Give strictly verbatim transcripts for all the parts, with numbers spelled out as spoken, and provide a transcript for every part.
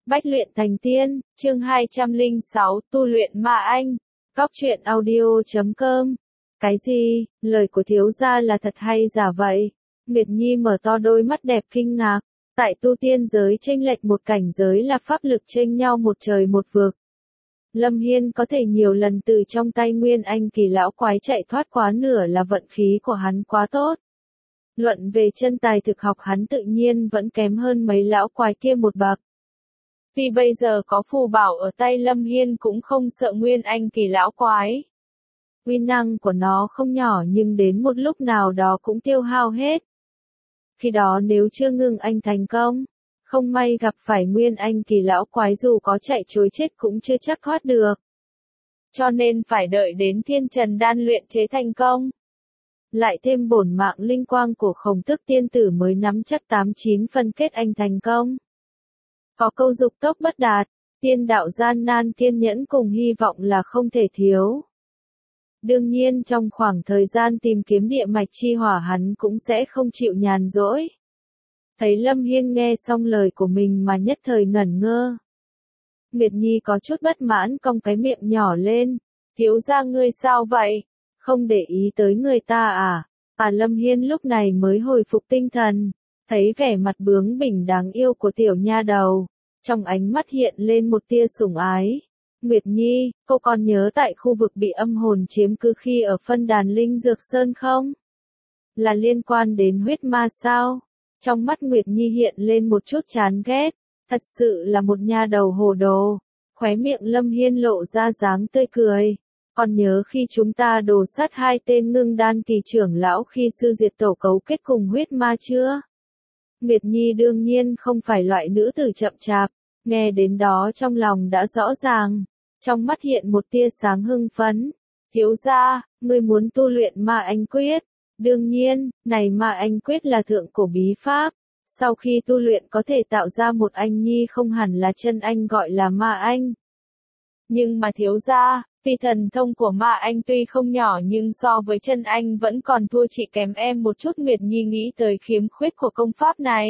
Bách luyện thành tiên, chương hai trăm lẻ sáu, tu luyện ma anh. Góc truyện audio chấm com. Cái gì, lời của thiếu gia là thật hay giả vậy? Nguyệt Nhi mở to đôi mắt đẹp kinh ngạc. Tại tu tiên giới chênh lệch một cảnh giới là pháp lực chênh nhau một trời một vực. Lâm Hiên có thể nhiều lần từ trong tay Nguyên Anh kỳ lão quái chạy thoát quá nửa là vận khí của hắn quá tốt. Luận về chân tài thực học hắn tự nhiên vẫn kém hơn mấy lão quái kia một bậc. Tuy bây giờ có phù bảo ở tay Lâm Hiên cũng không sợ Nguyên Anh kỳ lão quái. Uy năng của nó không nhỏ nhưng đến một lúc nào đó cũng tiêu hao hết. Khi đó nếu chưa ngưng anh thành công, không may gặp phải Nguyên Anh kỳ lão quái dù có chạy trối chết cũng chưa chắc thoát được. Cho nên phải đợi đến thiên trần đan luyện chế thành công. Lại thêm bổn mạng linh quang của Khổng Tước tiên tử mới nắm chắc tám chín phần kết anh thành công. Có câu dục tốc bất đạt, tiên đạo gian nan kiên nhẫn cùng hy vọng là không thể thiếu. Đương nhiên trong khoảng thời gian tìm kiếm địa mạch chi hỏa hắn cũng sẽ không chịu nhàn rỗi. Thấy Lâm Hiên nghe xong lời của mình mà nhất thời ngẩn ngơ. Nguyệt Nhi có chút bất mãn cong cái miệng nhỏ lên. Thiếu gia ngươi sao vậy? Không để ý tới người ta à? À Lâm Hiên lúc này mới hồi phục tinh thần. Thấy vẻ mặt bướng bỉnh đáng yêu của tiểu nha đầu. Trong ánh mắt hiện lên một tia sủng ái. Nguyệt Nhi, cô còn nhớ tại khu vực bị âm hồn chiếm cứ khi ở phân đàn Linh Dược Sơn không? Là liên quan đến huyết ma sao? Trong mắt Nguyệt Nhi hiện lên một chút chán ghét. Thật sự là một nha đầu hồ đồ. Khóe miệng Lâm Hiên lộ ra dáng tươi cười. Còn nhớ khi chúng ta đổ sát hai tên ngưng đan kỳ trưởng lão khi sư diệt tổ cấu kết cùng huyết ma chưa? Nguyệt Nhi đương nhiên không phải loại nữ tử chậm chạp. Nghe đến đó trong lòng đã rõ ràng. Trong mắt hiện một tia sáng hưng phấn. Thiếu gia, ngươi muốn tu luyện ma anh quyết. Đương nhiên, này ma anh quyết là thượng cổ bí pháp. Sau khi tu luyện có thể tạo ra một anh nhi không hẳn là chân anh gọi là ma anh. Nhưng mà thiếu gia, vì thần thông của ma anh tuy không nhỏ nhưng so với chân anh vẫn còn thua chị kém em một chút. Nguyệt Nhi nghĩ tới khiếm khuyết của công pháp này.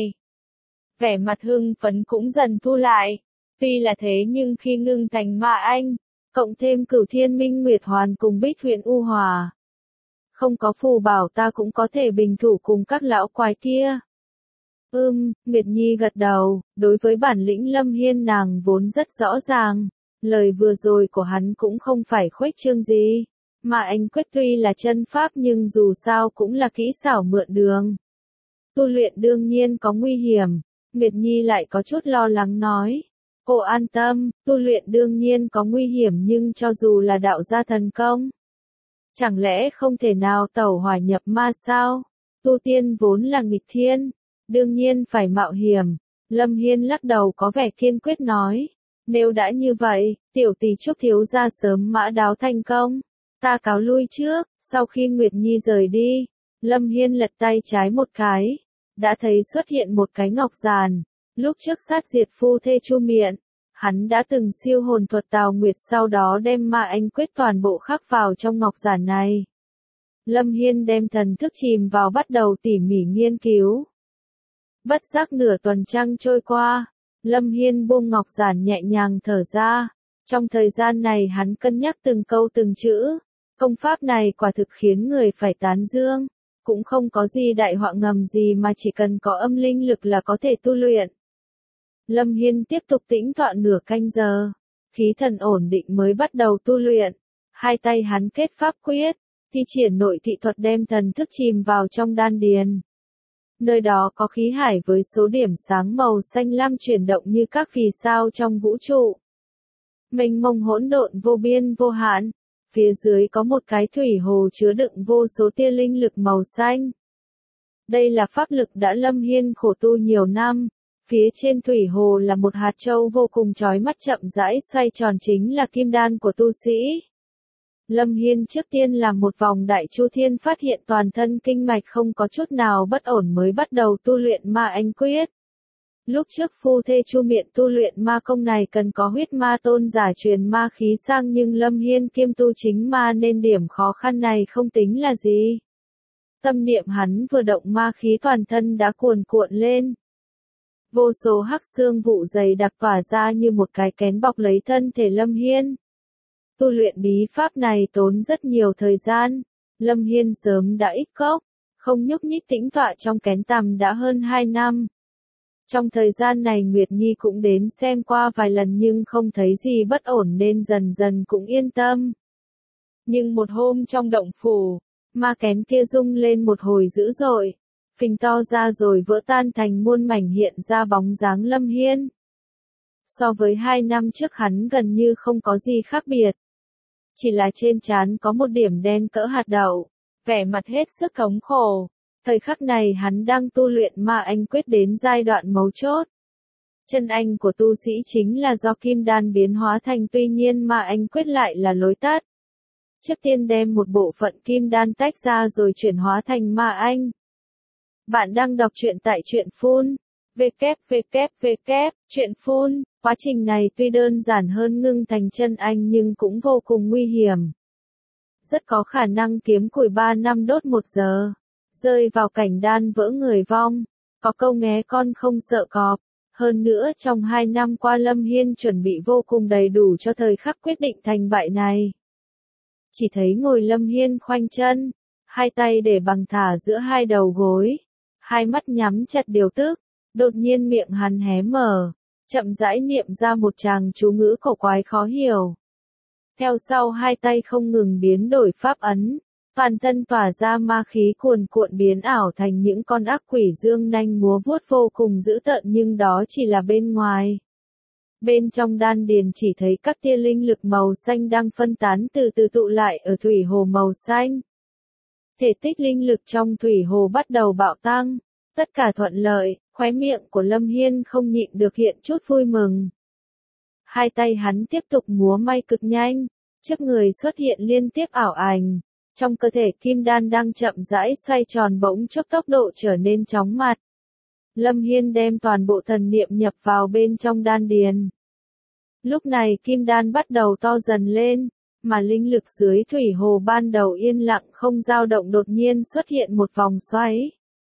Vẻ mặt hưng phấn cũng dần thu lại. Tuy là thế nhưng khi ngưng thành ma anh, cộng thêm Cửu Thiên Minh Nguyệt Hoàn cùng Bích Huyền U Hòa. Không có phù bảo ta cũng có thể bình thủ cùng các lão quái kia. Ừm, Nguyệt Nhi gật đầu, đối với bản lĩnh Lâm Hiên nàng vốn rất rõ ràng. Lời vừa rồi của hắn cũng không phải khuếch trương gì. Mà anh quyết tuy là chân pháp nhưng dù sao cũng là kỹ xảo mượn đường. Tu luyện đương nhiên có nguy hiểm. Nguyệt Nhi lại có chút lo lắng nói. Cô an tâm, tu luyện đương nhiên có nguy hiểm nhưng cho dù là đạo gia thần công. Chẳng lẽ không thể nào tẩu hỏa nhập ma sao? Tu tiên vốn là nghịch thiên. Đương nhiên phải mạo hiểm. Lâm Hiên lắc đầu có vẻ kiên quyết nói. Nếu đã như vậy, tiểu tỷ chúc thiếu gia sớm mã đáo thành công. Ta cáo lui trước. Sau khi Nguyệt Nhi rời đi, Lâm Hiên lật tay trái một cái. Đã thấy xuất hiện một cái ngọc giàn. Lúc trước sát diệt phu thê Chu Miện, hắn đã từng siêu hồn thuật Tào Nguyệt sau đó đem ma anh quyết toàn bộ khắc vào trong ngọc giản này. Lâm Hiên đem thần thức chìm vào bắt đầu tỉ mỉ nghiên cứu. Bất giác nửa tuần trăng trôi qua, Lâm Hiên buông ngọc giản nhẹ nhàng thở ra. Trong thời gian này hắn cân nhắc từng câu từng chữ. Công pháp này quả thực khiến người phải tán dương. Cũng không có gì đại họa ngầm gì mà chỉ cần có âm linh lực là có thể tu luyện. Lâm Hiên tiếp tục tĩnh tọa nửa canh giờ. Khí thần ổn định mới bắt đầu tu luyện. Hai tay hắn kết pháp quyết. Thi triển nội thị thuật đem thần thức chìm vào trong đan điền. Nơi đó có khí hải với số điểm sáng màu xanh lam chuyển động như các vì sao trong vũ trụ. Mênh mông hỗn độn vô biên vô hạn. Phía dưới có một cái thủy hồ chứa đựng vô số tia linh lực màu xanh. Đây là pháp lực đã Lâm Hiên khổ tu nhiều năm. Phía trên thủy hồ là một hạt châu vô cùng chói mắt chậm rãi xoay tròn chính là kim đan của tu sĩ. Lâm Hiên trước tiên làm một vòng đại chu thiên phát hiện toàn thân kinh mạch không có chút nào bất ổn mới bắt đầu tu luyện ma anh quyết. Lúc trước phu thê Chu Miện tu luyện ma công này cần có huyết ma tôn giả truyền ma khí sang nhưng Lâm Hiên kiêm tu chính ma nên điểm khó khăn này không tính là gì. Tâm niệm hắn vừa động ma khí toàn thân đã cuồn cuộn lên. Vô số hắc xương vụ dày đặc tỏa ra như một cái kén bọc lấy thân thể Lâm Hiên. Tu luyện bí pháp này tốn rất nhiều thời gian. Lâm Hiên sớm đã ích cốc, không nhúc nhích tĩnh tọa trong kén tằm đã hơn hai năm. Trong thời gian này Nguyệt Nhi cũng đến xem qua vài lần nhưng không thấy gì bất ổn nên dần dần cũng yên tâm. Nhưng một hôm trong động phủ, ma kén kia rung lên một hồi dữ dội, phình to ra rồi vỡ tan thành muôn mảnh hiện ra bóng dáng Lâm Hiên. So với hai năm trước hắn gần như không có gì khác biệt. Chỉ là trên trán có một điểm đen cỡ hạt đậu, vẻ mặt hết sức thống khổ. Thời khắc này hắn đang tu luyện ma anh quyết đến giai đoạn mấu chốt. Chân anh của tu sĩ chính là do kim đan biến hóa thành, tuy nhiên ma anh quyết lại là lối tắt. Trước tiên đem một bộ phận kim đan tách ra rồi chuyển hóa thành ma anh. Bạn đang đọc truyện tại truyện phun. www. Truyện phun. Quá trình này tuy đơn giản hơn ngưng thành chân anh nhưng cũng vô cùng nguy hiểm. Rất có khả năng kiếm củi ba năm đốt một giờ. Rơi vào cảnh đan vỡ người vong. Có câu nghé con không sợ cọp. Hơn nữa trong hai năm qua Lâm Hiên chuẩn bị vô cùng đầy đủ cho thời khắc quyết định thành bại này. Chỉ thấy ngồi Lâm Hiên khoanh chân, hai tay để bằng thả giữa hai đầu gối, hai mắt nhắm chặt điều tức, đột nhiên miệng hắn hé mở, chậm rãi niệm ra một tràng chú ngữ cổ quái khó hiểu. Theo sau hai tay không ngừng biến đổi pháp ấn, toàn thân tỏa ra ma khí cuồn cuộn biến ảo thành những con ác quỷ dương nanh múa vuốt vô cùng dữ tợn, nhưng đó chỉ là bên ngoài. Bên trong đan điền chỉ thấy các tia linh lực màu xanh đang phân tán từ từ tụ lại ở thủy hồ màu xanh. Thể tích linh lực trong thủy hồ bắt đầu bạo tăng, tất cả thuận lợi, khóe miệng của Lâm Hiên không nhịn được hiện chút vui mừng. Hai tay hắn tiếp tục múa may cực nhanh, trước người xuất hiện liên tiếp ảo ảnh, trong cơ thể kim đan đang chậm rãi xoay tròn bỗng chốc tốc độ trở nên chóng mặt. Lâm Hiên đem toàn bộ thần niệm nhập vào bên trong đan điền. Lúc này kim đan bắt đầu to dần lên, mà linh lực dưới thủy hồ ban đầu yên lặng không dao động đột nhiên xuất hiện một vòng xoáy.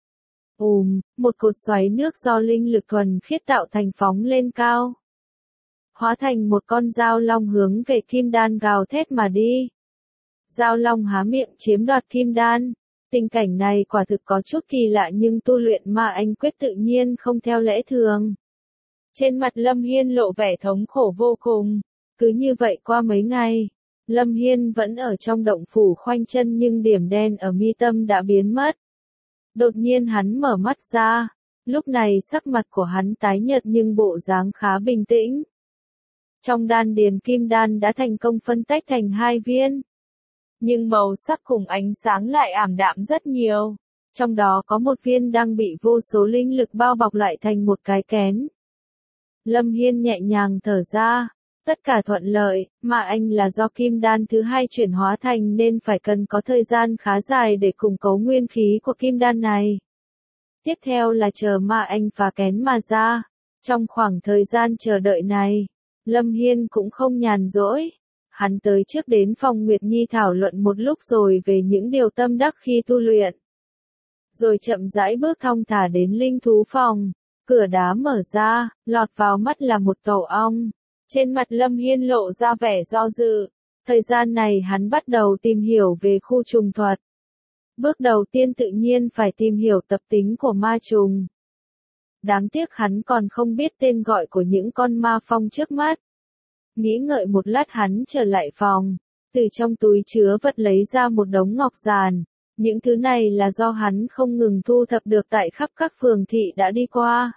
Ùm, một cột xoáy nước do linh lực thuần khiết tạo thành phóng lên cao. Hóa thành một con dao long hướng về kim đan gào thét mà đi. Dao long há miệng chiếm đoạt kim đan. Tình cảnh này quả thực có chút kỳ lạ nhưng tu luyện ma anh quyết tự nhiên không theo lẽ thường. Trên mặt Lâm Hiên lộ vẻ thống khổ vô cùng. Cứ như vậy qua mấy ngày, Lâm Hiên vẫn ở trong động phủ khoanh chân nhưng điểm đen ở mi tâm đã biến mất. Đột nhiên hắn mở mắt ra, lúc này sắc mặt của hắn tái nhợt nhưng bộ dáng khá bình tĩnh. Trong đan điền kim đan đã thành công phân tách thành hai viên. Nhưng màu sắc cùng ánh sáng lại ảm đạm rất nhiều. Trong đó có một viên đang bị vô số linh lực bao bọc lại thành một cái kén. Lâm Hiên nhẹ nhàng thở ra, tất cả thuận lợi, mà anh là do kim đan thứ hai chuyển hóa thành nên phải cần có thời gian khá dài để củng cố nguyên khí của kim đan này. Tiếp theo là chờ mà anh phá kén mà ra. Trong khoảng thời gian chờ đợi này, Lâm Hiên cũng không nhàn rỗi. Hắn tới trước đến phòng Nguyệt Nhi thảo luận một lúc rồi về những điều tâm đắc khi tu luyện. Rồi chậm rãi bước thong thả đến linh thú phòng, cửa đá mở ra, lọt vào mắt là một tổ ong. Trên mặt Lâm Hiên lộ ra vẻ do dự, thời gian này hắn bắt đầu tìm hiểu về khu trùng thuật. Bước đầu tiên tự nhiên phải tìm hiểu tập tính của ma trùng. Đáng tiếc hắn còn không biết tên gọi của những con ma phong trước mắt. Nghĩ ngợi một lát hắn trở lại phòng, từ trong túi chứa vật lấy ra một đống ngọc giản. Những thứ này là do hắn không ngừng thu thập được tại khắp các phường thị đã đi qua.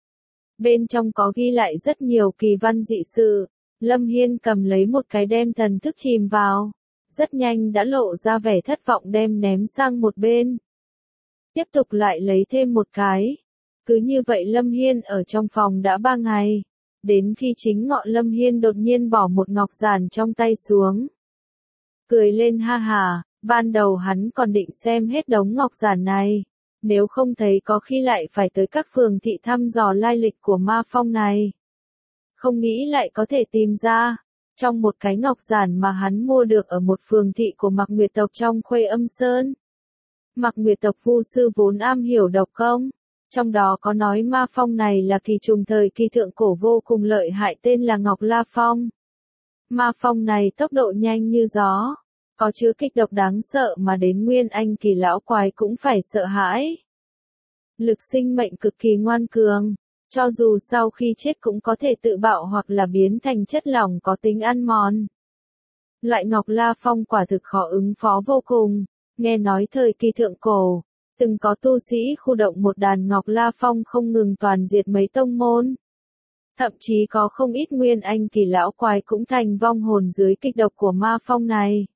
Bên trong có ghi lại rất nhiều kỳ văn dị sự. Lâm Hiên cầm lấy một cái đem thần thức chìm vào. Rất nhanh đã lộ ra vẻ thất vọng đem ném sang một bên. Tiếp tục lại lấy thêm một cái. Cứ như vậy Lâm Hiên ở trong phòng đã ba ngày. Đến khi chính ngọ Lâm Hiên đột nhiên bỏ một ngọc giản trong tay xuống. Cười lên ha hà, ban đầu hắn còn định xem hết đống ngọc giản này. Nếu không thấy có khi lại phải tới các phường thị thăm dò lai lịch của ma phong này. Không nghĩ lại có thể tìm ra. Trong một cái ngọc giản mà hắn mua được ở một phường thị của Mạc Nguyệt tộc trong Khuê Âm Sơn. Mạc Nguyệt tộc vu sư vốn am hiểu độc công. Trong đó có nói ma phong này là kỳ trùng thời kỳ thượng cổ vô cùng lợi hại tên là Ngọc La Phong. Ma phong này tốc độ nhanh như gió, có chứa kịch độc đáng sợ mà đến Nguyên Anh kỳ lão quái cũng phải sợ hãi. Lực sinh mệnh cực kỳ ngoan cường, cho dù sau khi chết cũng có thể tự bạo hoặc là biến thành chất lỏng có tính ăn mòn. Loại Ngọc La Phong quả thực khó ứng phó vô cùng, nghe nói thời kỳ thượng cổ, từng có tu sĩ khu động một đàn Ngọc La Phong không ngừng toàn diệt mấy tông môn. Thậm chí có không ít Nguyên Anh kỳ lão quái cũng thành vong hồn dưới kịch độc của ma phong này.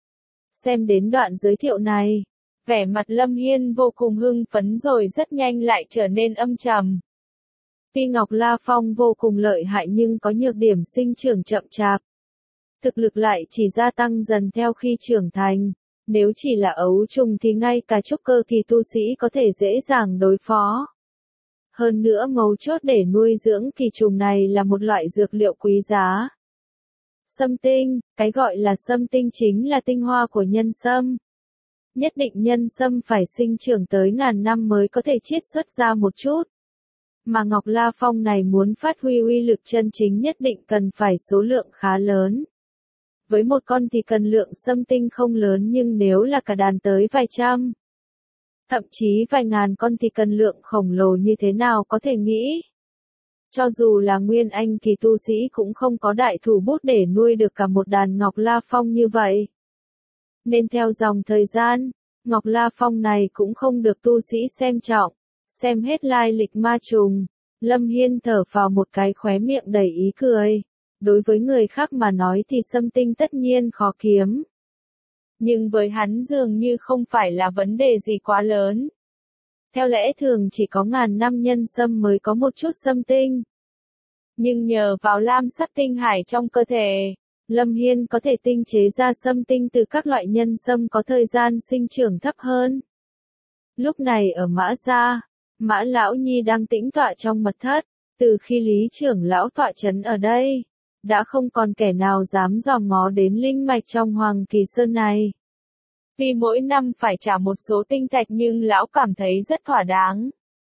Xem đến đoạn giới thiệu này, vẻ mặt Lâm Hiên vô cùng hưng phấn rồi rất nhanh lại trở nên âm trầm. Tuy Ngọc La Phong vô cùng lợi hại nhưng có nhược điểm sinh trưởng chậm chạp. Thực lực lại chỉ gia tăng dần theo khi trưởng thành, nếu chỉ là ấu trùng thì ngay cả trúc cơ kỳ tu sĩ có thể dễ dàng đối phó. Hơn nữa mấu chốt để nuôi dưỡng kỳ trùng này là một loại dược liệu quý giá. Sâm tinh, cái gọi là sâm tinh chính là tinh hoa của nhân sâm. Nhất định nhân sâm phải sinh trưởng tới ngàn năm mới có thể chiết xuất ra một chút. Mà Ngọc La Phong này muốn phát huy uy lực chân chính nhất định cần phải số lượng khá lớn. Với một con thì cần lượng sâm tinh không lớn nhưng nếu là cả đàn tới vài trăm, thậm chí vài ngàn con thì cần lượng khổng lồ như thế nào có thể nghĩ. Cho dù là Nguyên Anh kỳ tu sĩ cũng không có đại thủ bút để nuôi được cả một đàn Ngọc La Phong như vậy. Nên theo dòng thời gian, Ngọc La Phong này cũng không được tu sĩ xem trọng, xem hết lai lịch ma trùng. Lâm Hiên thở vào một cái khóe miệng đầy ý cười. Đối với người khác mà nói thì sâm tinh tất nhiên khó kiếm. Nhưng với hắn dường như không phải là vấn đề gì quá lớn. Theo lẽ thường chỉ có ngàn năm nhân sâm mới có một chút sâm tinh. Nhưng nhờ vào lam sắc tinh hải trong cơ thể, Lâm Hiên có thể tinh chế ra sâm tinh từ các loại nhân sâm có thời gian sinh trưởng thấp hơn. Lúc này ở Mã Gia, Mã Lão Nhi đang tĩnh tọa trong mật thất, từ khi Lý trưởng lão tọa trấn ở đây, đã không còn kẻ nào dám dòm ngó đến linh mạch trong Hoàng Kỳ Sơn này. Vì mỗi năm phải trả một số tinh thạch nhưng lão cảm thấy rất thỏa đáng.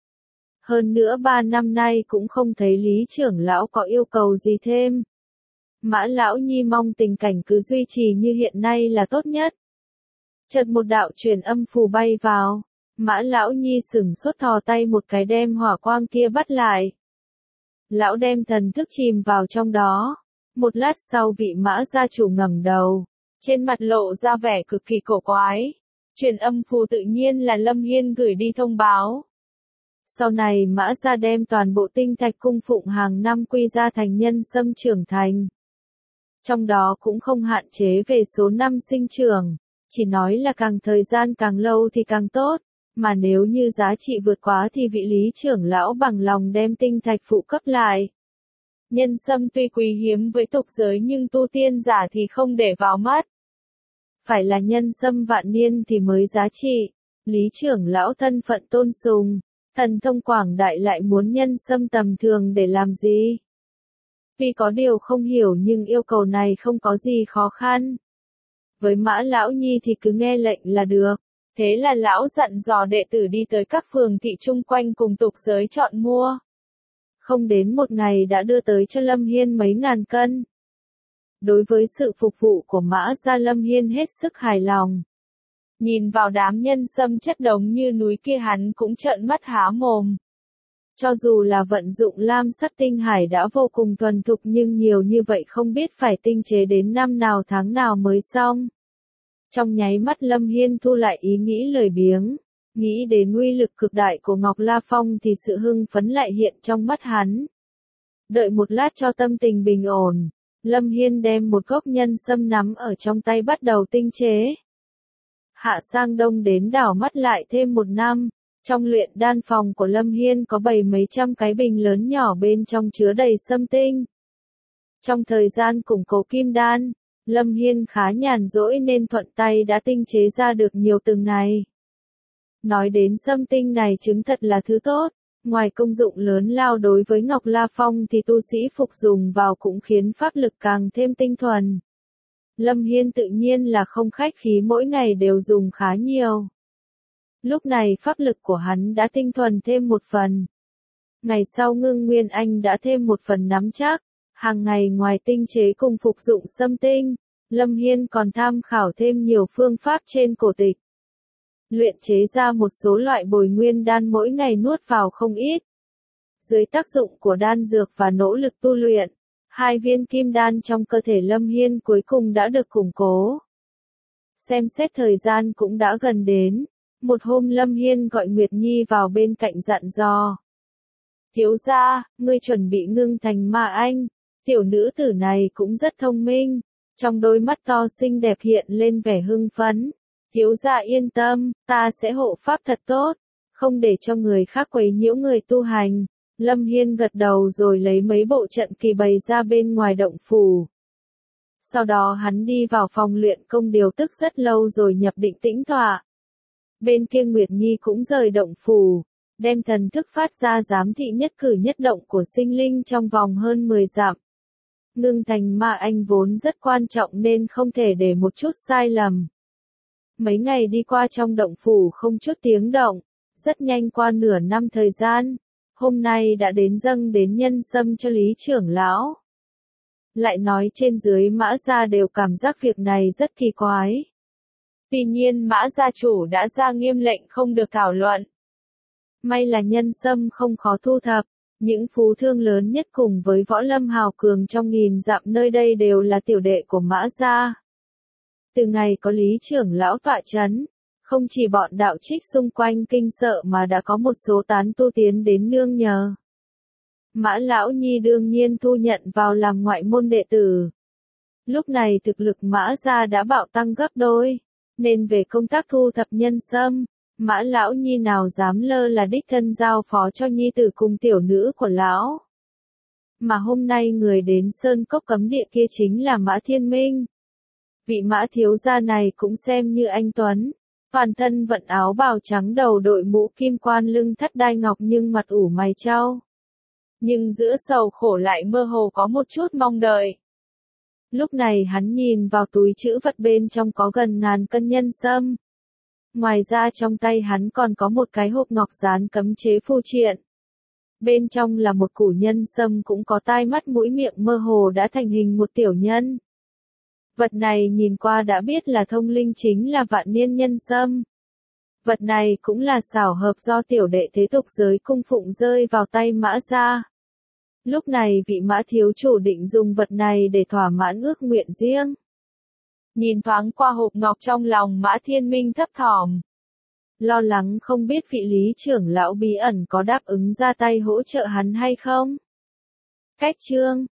Hơn nữa ba năm nay cũng không thấy Lý trưởng lão có yêu cầu gì thêm. Mã Lão Nhi mong tình cảnh cứ duy trì như hiện nay là tốt nhất. Chợt một đạo truyền âm phù bay vào, Mã Lão Nhi sửng sốt thò tay một cái đem hỏa quang kia bắt lại. Lão đem thần thức chìm vào trong đó. Một lát sau vị Mã gia chủ ngẩng đầu, trên mặt lộ ra vẻ cực kỳ cổ quái. Truyền âm phù tự nhiên là Lâm Hiên gửi đi thông báo. Sau này Mã gia đem toàn bộ tinh thạch cung phụng hàng năm quy ra thành nhân sâm trưởng thành. Trong đó cũng không hạn chế về số năm sinh trưởng, chỉ nói là càng thời gian càng lâu thì càng tốt, mà nếu như giá trị vượt quá thì vị Lý trưởng lão bằng lòng đem tinh thạch phụ cấp lại. Nhân sâm tuy quý hiếm với tục giới nhưng tu tiên giả thì không để vào mắt. Phải là nhân sâm vạn niên thì mới giá trị. Lý trưởng lão thân phận tôn sùng, thần thông quảng đại lại muốn nhân sâm tầm thường để làm gì? Tuy có điều không hiểu nhưng yêu cầu này không có gì khó khăn. Với Mã Lão Nhi thì cứ nghe lệnh là được. Thế là lão dặn dò đệ tử đi tới các phường thị chung quanh cùng tục giới chọn mua. Không đến một ngày đã đưa tới cho Lâm Hiên mấy ngàn cân. Đối với sự phục vụ của Mã gia Lâm Hiên hết sức hài lòng. Nhìn vào đám nhân sâm chất đống như núi kia hắn cũng trợn mắt há mồm. Cho dù là vận dụng lam sắc tinh hải đã vô cùng thuần thục nhưng nhiều như vậy không biết phải tinh chế đến năm nào tháng nào mới xong. Trong nháy mắt Lâm Hiên thu lại ý nghĩ lười biếng. Nghĩ đến uy lực cực đại của Ngọc La Phong thì sự hưng phấn lại hiện trong mắt hắn. Đợi một lát cho tâm tình bình ổn, Lâm Hiên đem một gốc nhân sâm nắm ở trong tay bắt đầu tinh chế. Hạ sang đông đến đảo mắt lại thêm một năm, trong luyện đan phòng của Lâm Hiên có bày mấy trăm cái bình lớn nhỏ bên trong chứa đầy sâm tinh. Trong thời gian củng cố kim đan, Lâm Hiên khá nhàn rỗi nên thuận tay đã tinh chế ra được nhiều từng này. Nói đến sâm tinh này chứng thật là thứ tốt, ngoài công dụng lớn lao đối với Ngọc La Phong thì tu sĩ phục dùng vào cũng khiến pháp lực càng thêm tinh thuần. Lâm Hiên tự nhiên là không khách khí mỗi ngày đều dùng khá nhiều. Lúc này pháp lực của hắn đã tinh thuần thêm một phần. Ngày sau Ngưng Nguyên Anh đã thêm một phần nắm chắc, hàng ngày ngoài tinh chế cùng phục dụng xâm tinh, Lâm Hiên còn tham khảo thêm nhiều phương pháp trên cổ tịch. Luyện chế ra một số loại bồi nguyên đan mỗi ngày nuốt vào không ít. Dưới tác dụng của đan dược và nỗ lực tu luyện, hai viên kim đan trong cơ thể Lâm Hiên cuối cùng đã được củng cố. Xem xét thời gian cũng đã gần đến. Một hôm Lâm Hiên gọi Nguyệt Nhi vào bên cạnh dặn dò. Thiếu gia, ngươi chuẩn bị ngưng thành ma anh. Tiểu nữ tử này cũng rất thông minh. Trong đôi mắt to xinh đẹp hiện lên vẻ hưng phấn. Thiếu gia yên tâm, ta sẽ hộ pháp thật tốt. Không để cho người khác quấy nhiễu người tu hành. Lâm Hiên gật đầu rồi lấy mấy bộ trận kỳ bày ra bên ngoài động phủ. Sau đó hắn đi vào phòng luyện công điều tức rất lâu rồi nhập định tĩnh tọa. Bên kia Nguyệt Nhi cũng rời động phủ, đem thần thức phát ra giám thị nhất cử nhất động của sinh linh trong vòng hơn mười dặm. Ngưng thành ma anh vốn rất quan trọng nên không thể để một chút sai lầm. Mấy ngày đi qua trong động phủ không chút tiếng động, rất nhanh qua nửa năm thời gian, hôm nay đã đến dâng đến nhân sâm cho Lý trưởng lão. Lại nói trên dưới Mã gia đều cảm giác việc này rất kỳ quái. Tuy nhiên Mã gia chủ đã ra nghiêm lệnh không được thảo luận. May là nhân sâm không khó thu thập, những phú thương lớn nhất cùng với võ lâm hào cường trong nghìn dặm nơi đây đều là tiểu đệ của Mã gia. Từ ngày có Lý trưởng lão tọa chấn, không chỉ bọn đạo trích xung quanh kinh sợ mà đã có một số tán tu tiến đến nương nhờ. Mã Lão Nhi đương nhiên thu nhận vào làm ngoại môn đệ tử. Lúc này thực lực Mã gia đã bạo tăng gấp đôi, nên về công tác thu thập nhân sâm, Mã Lão Nhi nào dám lơ là đích thân giao phó cho nhi tử cùng tiểu nữ của lão. Mà hôm nay người đến Sơn Cốc cấm địa kia chính là Mã Thiên Minh. Vị Mã thiếu gia này cũng xem như anh tuấn, toàn thân vận áo bào trắng đầu đội mũ kim quan lưng thắt đai ngọc nhưng mặt ủ mày trao. Nhưng giữa sầu khổ lại mơ hồ có một chút mong đợi. Lúc này hắn nhìn vào túi trữ vật bên trong có gần ngàn cân nhân sâm. Ngoài ra trong tay hắn còn có một cái hộp ngọc dán cấm chế phù triện. Bên trong là một củ nhân sâm cũng có tai mắt mũi miệng mơ hồ đã thành hình một tiểu nhân. Vật này nhìn qua đã biết là thông linh chính là vạn niên nhân sâm. Vật này cũng là xảo hợp do tiểu đệ thế tục giới cung phụng rơi vào tay Mã gia. Lúc này vị Mã thiếu chủ định dùng vật này để thỏa mãn ước nguyện riêng. Nhìn thoáng qua hộp ngọc trong lòng Mã Thiên Minh thấp thỏm. Lo lắng không biết vị Lý trưởng lão bí ẩn có đáp ứng ra tay hỗ trợ hắn hay không. Cách chương